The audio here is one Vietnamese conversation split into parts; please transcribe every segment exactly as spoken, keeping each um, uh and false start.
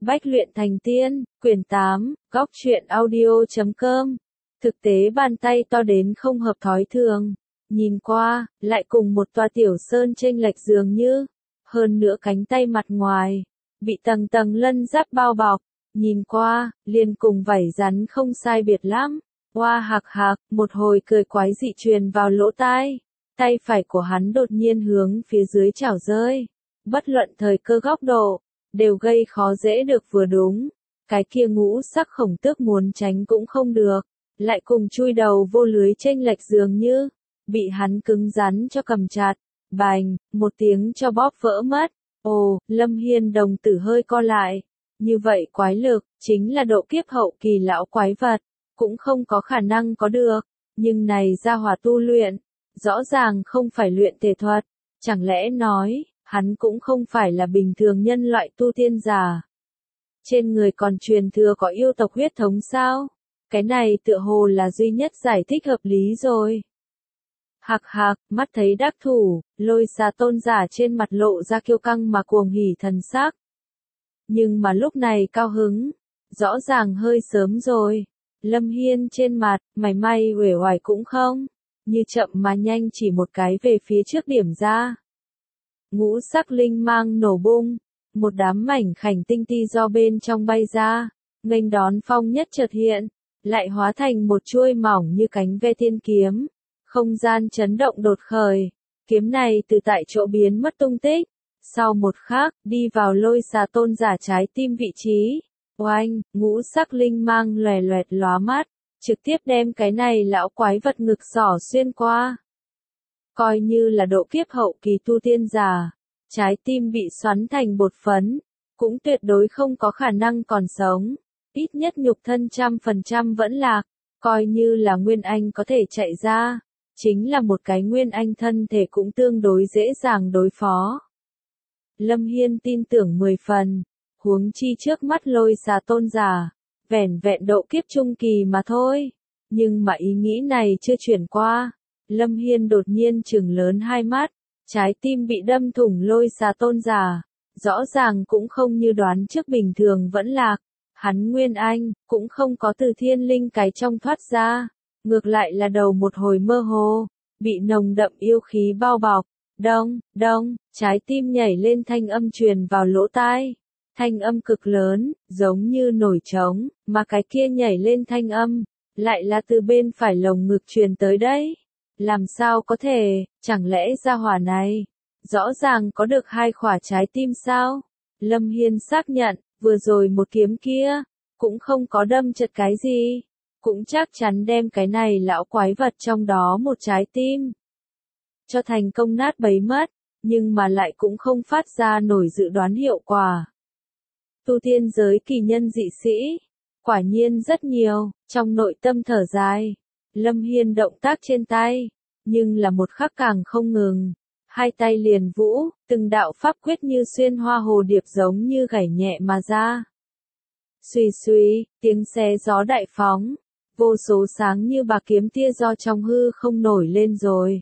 Bách luyện thành tiên, quyển tám, góc truyện audio chấm com. Thực tế bàn tay to đến không hợp thói thường. Nhìn qua, lại cùng một tòa tiểu sơn chênh lệch dường như. Hơn nữa cánh tay mặt ngoài, bị tầng tầng lân giáp bao bọc. Nhìn qua, liền cùng vảy rắn không sai biệt lắm. Hoa hạc hạc, một hồi cười quái dị truyền vào lỗ tai. Tay phải của hắn đột nhiên hướng phía dưới chảo rơi. Bất luận thời cơ góc độ, đều gây khó dễ được vừa đúng. Cái kia ngũ sắc khổng tước muốn tránh cũng không được. Lại cùng chui đầu vô lưới chênh lệch dường như. Bị hắn cứng rắn cho cầm chặt. Bành, một tiếng cho bóp vỡ mất. Ồ, Lâm Hiên đồng tử hơi co lại. Như vậy quái lực, chính là độ kiếp hậu kỳ lão quái vật. Cũng không có khả năng có được. Nhưng này ra hỏa tu luyện. Rõ ràng không phải luyện thể thuật. Chẳng lẽ nói, hắn cũng không phải là bình thường nhân loại tu tiên giả. Trên người còn truyền thừa có yêu tộc huyết thống sao? Cái này tựa hồ là duy nhất giải thích hợp lý rồi. Hạc hạc, mắt thấy đắc thủ, lôi xà tôn giả trên mặt lộ ra kiêu căng mà cuồng hỉ thần sắc. Nhưng mà lúc này cao hứng, rõ ràng hơi sớm rồi. Lâm Hiên trên mặt, mày may uể oải cũng không, như chậm mà nhanh chỉ một cái về phía trước điểm ra. Ngũ sắc linh mang nổ bung, một đám mảnh khảnh tinh ti do bên trong bay ra, nghênh đón phong nhất chợt hiện, lại hóa thành một chuôi mỏng như cánh ve thiên kiếm. Không gian chấn động đột khởi, kiếm này từ tại chỗ biến mất tung tích. Sau một khắc, đi vào lôi xà tôn giả trái tim vị trí. Oanh, ngũ sắc linh mang lòe loẹt lóa mắt, trực tiếp đem cái này lão quái vật ngực sỏ xuyên qua. Coi như là độ kiếp hậu kỳ tu tiên giả, trái tim bị xoắn thành bột phấn, cũng tuyệt đối không có khả năng còn sống. Ít nhất nhục thân trăm phần trăm vẫn lạc, coi như là Nguyên Anh có thể chạy ra, chính là một cái Nguyên Anh thân thể cũng tương đối dễ dàng đối phó. Lâm Hiên tin tưởng mười phần, huống chi trước mắt lôi xà tôn giả, vẻn vẹn độ kiếp trung kỳ mà thôi. Nhưng mà ý nghĩ này chưa chuyển qua, Lâm Hiên đột nhiên trừng lớn hai mắt, trái tim bị đâm thủng lôi xà tôn giả, rõ ràng cũng không như đoán trước bình thường vẫn lạc. Hắn Nguyên Anh, cũng không có từ thiên linh cái trong thoát ra, ngược lại là đầu một hồi mơ hồ, bị nồng đậm yêu khí bao bọc. Đông, đông, trái tim nhảy lên thanh âm truyền vào lỗ tai. Thanh âm cực lớn, giống như nổi trống, mà cái kia nhảy lên thanh âm, lại là từ bên phải lồng ngực truyền tới đấy. Làm sao có thể, chẳng lẽ gia hỏa này, rõ ràng có được hai khỏa trái tim sao? Lâm Hiên xác nhận, vừa rồi một kiếm kia, cũng không có đâm chật cái gì, cũng chắc chắn đem cái này lão quái vật trong đó một trái tim cho thành công nát bấy mất, nhưng mà lại cũng không phát ra nổi dự đoán hiệu quả. Tu tiên giới kỳ nhân dị sĩ, quả nhiên rất nhiều, trong nội tâm thở dài, Lâm Hiên động tác trên tay, nhưng là một khắc càng không ngừng, hai tay liền vũ, từng đạo pháp quyết như xuyên hoa hồ điệp giống như gảy nhẹ mà ra. Xuy xuy, tiếng xé gió đại phóng, vô số sáng như bạc kiếm tia do trong hư không nổi lên rồi.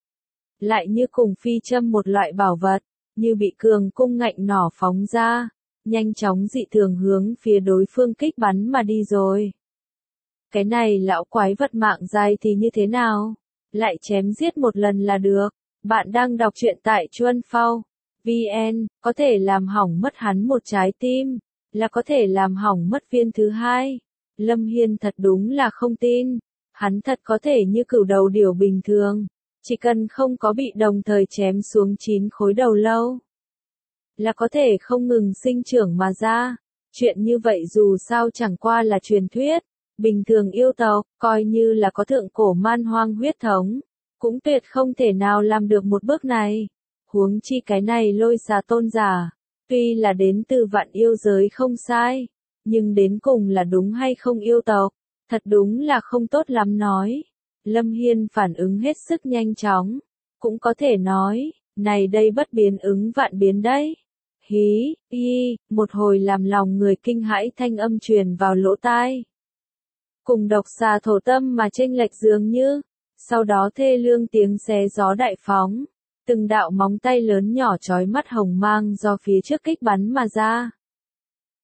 Lại như cùng phi châm một loại bảo vật, như bị cường cung ngạnh nỏ phóng ra, nhanh chóng dị thường hướng phía đối phương kích bắn mà đi rồi. Cái này lão quái vật mạng dài thì như thế nào? Lại chém giết một lần là được. Bạn đang đọc truyện tại Chuân Phao vê en, có thể làm hỏng mất hắn một trái tim, là có thể làm hỏng mất viên thứ hai. Lâm Hiên thật đúng là không tin, hắn thật có thể như cửu đầu điểu bình thường. Chỉ cần không có bị đồng thời chém xuống chín khối đầu lâu, là có thể không ngừng sinh trưởng mà ra. Chuyện như vậy dù sao chẳng qua là truyền thuyết. Bình thường yêu tộc, coi như là có thượng cổ man hoang huyết thống, cũng tuyệt không thể nào làm được một bước này. Huống chi cái này lôi xà tôn giả, tuy là đến từ vạn yêu giới không sai, nhưng đến cùng là đúng hay không yêu tộc, thật đúng là không tốt lắm nói. Lâm Hiên phản ứng hết sức nhanh chóng, cũng có thể nói, này đây bất biến ứng vạn biến đấy. Hí, y, một hồi làm lòng người kinh hãi thanh âm truyền vào lỗ tai. Cùng độc xà thổ tâm mà chênh lệch dường như, sau đó thê lương tiếng xé gió đại phóng, từng đạo móng tay lớn nhỏ chói mắt hồng mang do phía trước kích bắn mà ra.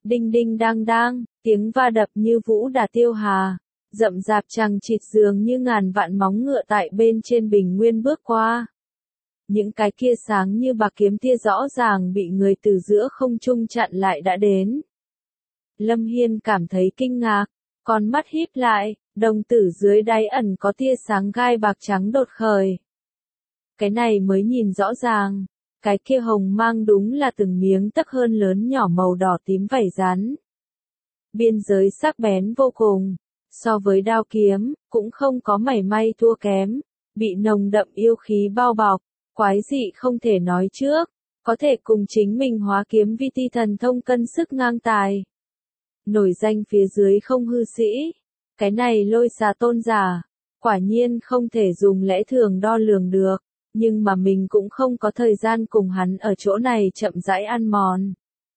Đinh đinh đang đang, tiếng va đập như vũ đà tiêu hà, rậm rạp chằng chịt dường như ngàn vạn móng ngựa tại bên trên bình nguyên bước qua. Những cái kia sáng như bạc kiếm tia rõ ràng bị người từ giữa không trung chặn lại đã đến. Lâm Hiên cảm thấy kinh ngạc, con mắt híp lại, đồng tử dưới đáy ẩn có tia sáng gai bạc trắng đột khởi. Cái này mới nhìn rõ ràng, cái kia hồng mang đúng là từng miếng tấc hơn lớn nhỏ màu đỏ tím vảy rắn. Biên giới sắc bén vô cùng, so với đao kiếm, cũng không có mảy may thua kém, bị nồng đậm yêu khí bao bọc, quái dị không thể nói trước, có thể cùng chính mình hóa kiếm vi ti thần thông cân sức ngang tài. Nổi danh phía dưới không hư sĩ, cái này lôi xà tôn giả, quả nhiên không thể dùng lẽ thường đo lường được, nhưng mà mình cũng không có thời gian cùng hắn ở chỗ này chậm rãi ăn mòn.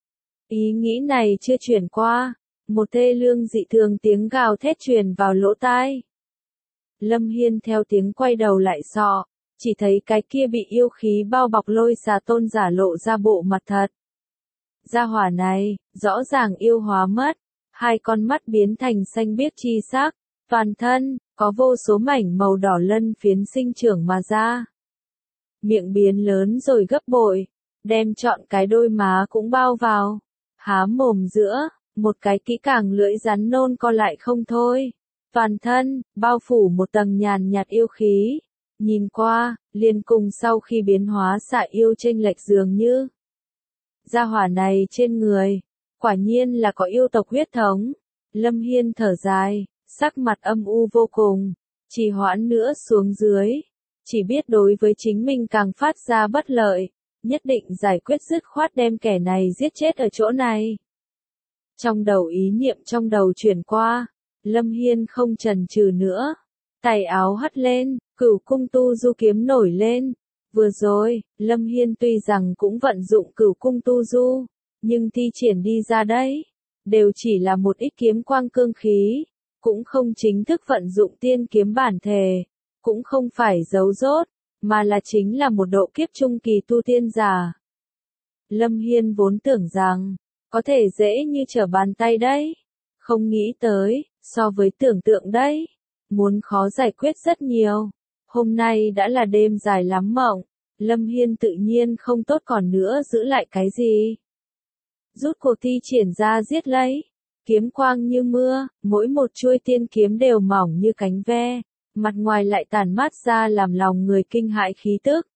Ý nghĩ này chưa chuyển qua, một thê lương dị thường tiếng gào thét truyền vào lỗ tai. Lâm Hiên theo tiếng quay đầu lại sọ, chỉ thấy cái kia bị yêu khí bao bọc lôi xà tôn giả lộ ra bộ mặt thật. Gia hỏa này, rõ ràng yêu hóa mất, hai con mắt biến thành xanh biếc chi sắc, toàn thân, có vô số mảnh màu đỏ lân phiến sinh trưởng mà ra. Miệng biến lớn rồi gấp bội, đem trọn cái đôi má cũng bao vào, há mồm giữa, một cái kỹ càng lưỡi rắn nôn co lại không thôi. Toàn thân, bao phủ một tầng nhàn nhạt yêu khí, nhìn qua, liền cùng sau khi biến hóa xạ yêu chênh lệch dường như. Gia hỏa này trên người, quả nhiên là có yêu tộc huyết thống. Lâm Hiên thở dài, sắc mặt âm u vô cùng, trì hoãn nữa xuống dưới, chỉ biết đối với chính mình càng phát ra bất lợi, nhất định giải quyết dứt khoát đem kẻ này giết chết ở chỗ này. Trong đầu ý niệm trong đầu chuyển qua, Lâm Hiên không chần chừ nữa, tay áo hất lên, cửu cung tu du kiếm nổi lên. Vừa rồi, Lâm Hiên tuy rằng cũng vận dụng cửu cung tu du, nhưng thi triển đi ra đấy, đều chỉ là một ít kiếm quang cương khí, cũng không chính thức vận dụng tiên kiếm bản thể, cũng không phải giấu rốt, mà là chính là một độ kiếp trung kỳ tu tiên giả. Lâm Hiên vốn tưởng rằng, có thể dễ như trở bàn tay đấy, không nghĩ tới, so với tưởng tượng đấy, muốn khó giải quyết rất nhiều. Hôm nay đã là đêm dài lắm mộng, Lâm Hiên tự nhiên không tốt còn nữa giữ lại cái gì. Rút cuộc thi triển ra giết lấy, kiếm quang như mưa, mỗi một chuôi tiên kiếm đều mỏng như cánh ve, mặt ngoài lại tản mát ra làm lòng người kinh hãi khí tức.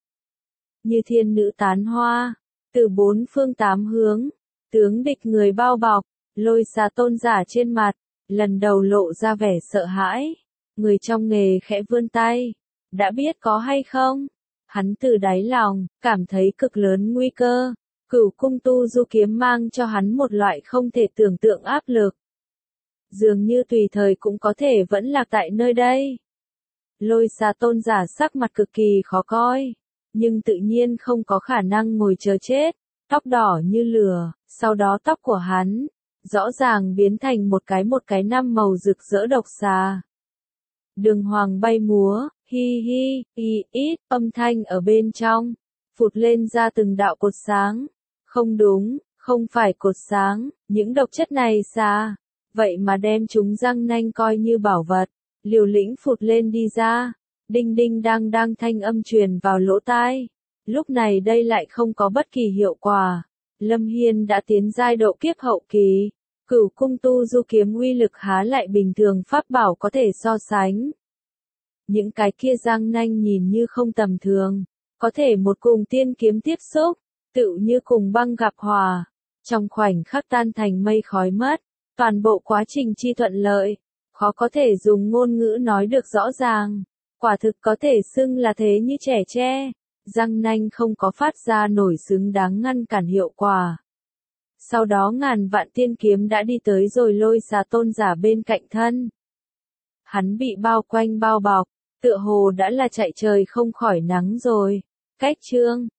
Như thiên nữ tán hoa, từ bốn phương tám hướng, tướng địch người bao bọc, lôi xà tôn giả trên mặt, lần đầu lộ ra vẻ sợ hãi. Người trong nghề khẽ vươn tay, đã biết có hay không? Hắn từ đáy lòng, cảm thấy cực lớn nguy cơ, cửu cung tu du kiếm mang cho hắn một loại không thể tưởng tượng áp lực. Dường như tùy thời cũng có thể vẫn lạc tại nơi đây. Lôi xà tôn giả sắc mặt cực kỳ khó coi, nhưng tự nhiên không có khả năng ngồi chờ chết, tóc đỏ như lửa, sau đó tóc của hắn, rõ ràng biến thành một cái một cái năm màu rực rỡ độc xà. Đường hoàng bay múa, hi hi, y ít, âm thanh ở bên trong, phụt lên ra từng đạo cột sáng. Không đúng, không phải cột sáng, những độc chất này xà, vậy mà đem chúng răng nanh coi như bảo vật, liều lĩnh phụt lên đi ra, đinh đinh đang đang thanh âm truyền vào lỗ tai. Lúc này đây lại không có bất kỳ hiệu quả, Lâm Hiên đã tiến giai độ kiếp hậu kỳ. Cửu cung tu du kiếm uy lực há lại bình thường pháp bảo có thể so sánh. Những cái kia răng nanh nhìn như không tầm thường, có thể một cùng tiên kiếm tiếp xúc, tựu như cùng băng gặp hòa, trong khoảnh khắc tan thành mây khói mất, toàn bộ quá trình chi thuận lợi, khó có thể dùng ngôn ngữ nói được rõ ràng, quả thực có thể xưng là thế như trẻ tre, răng nanh không có phát ra nổi xứng đáng ngăn cản hiệu quả. Sau đó ngàn vạn tiên kiếm đã đi tới rồi lôi xà tôn giả bên cạnh thân. Hắn bị bao quanh bao bọc, tựa hồ đã là chạy trời không khỏi nắng rồi. Cách chương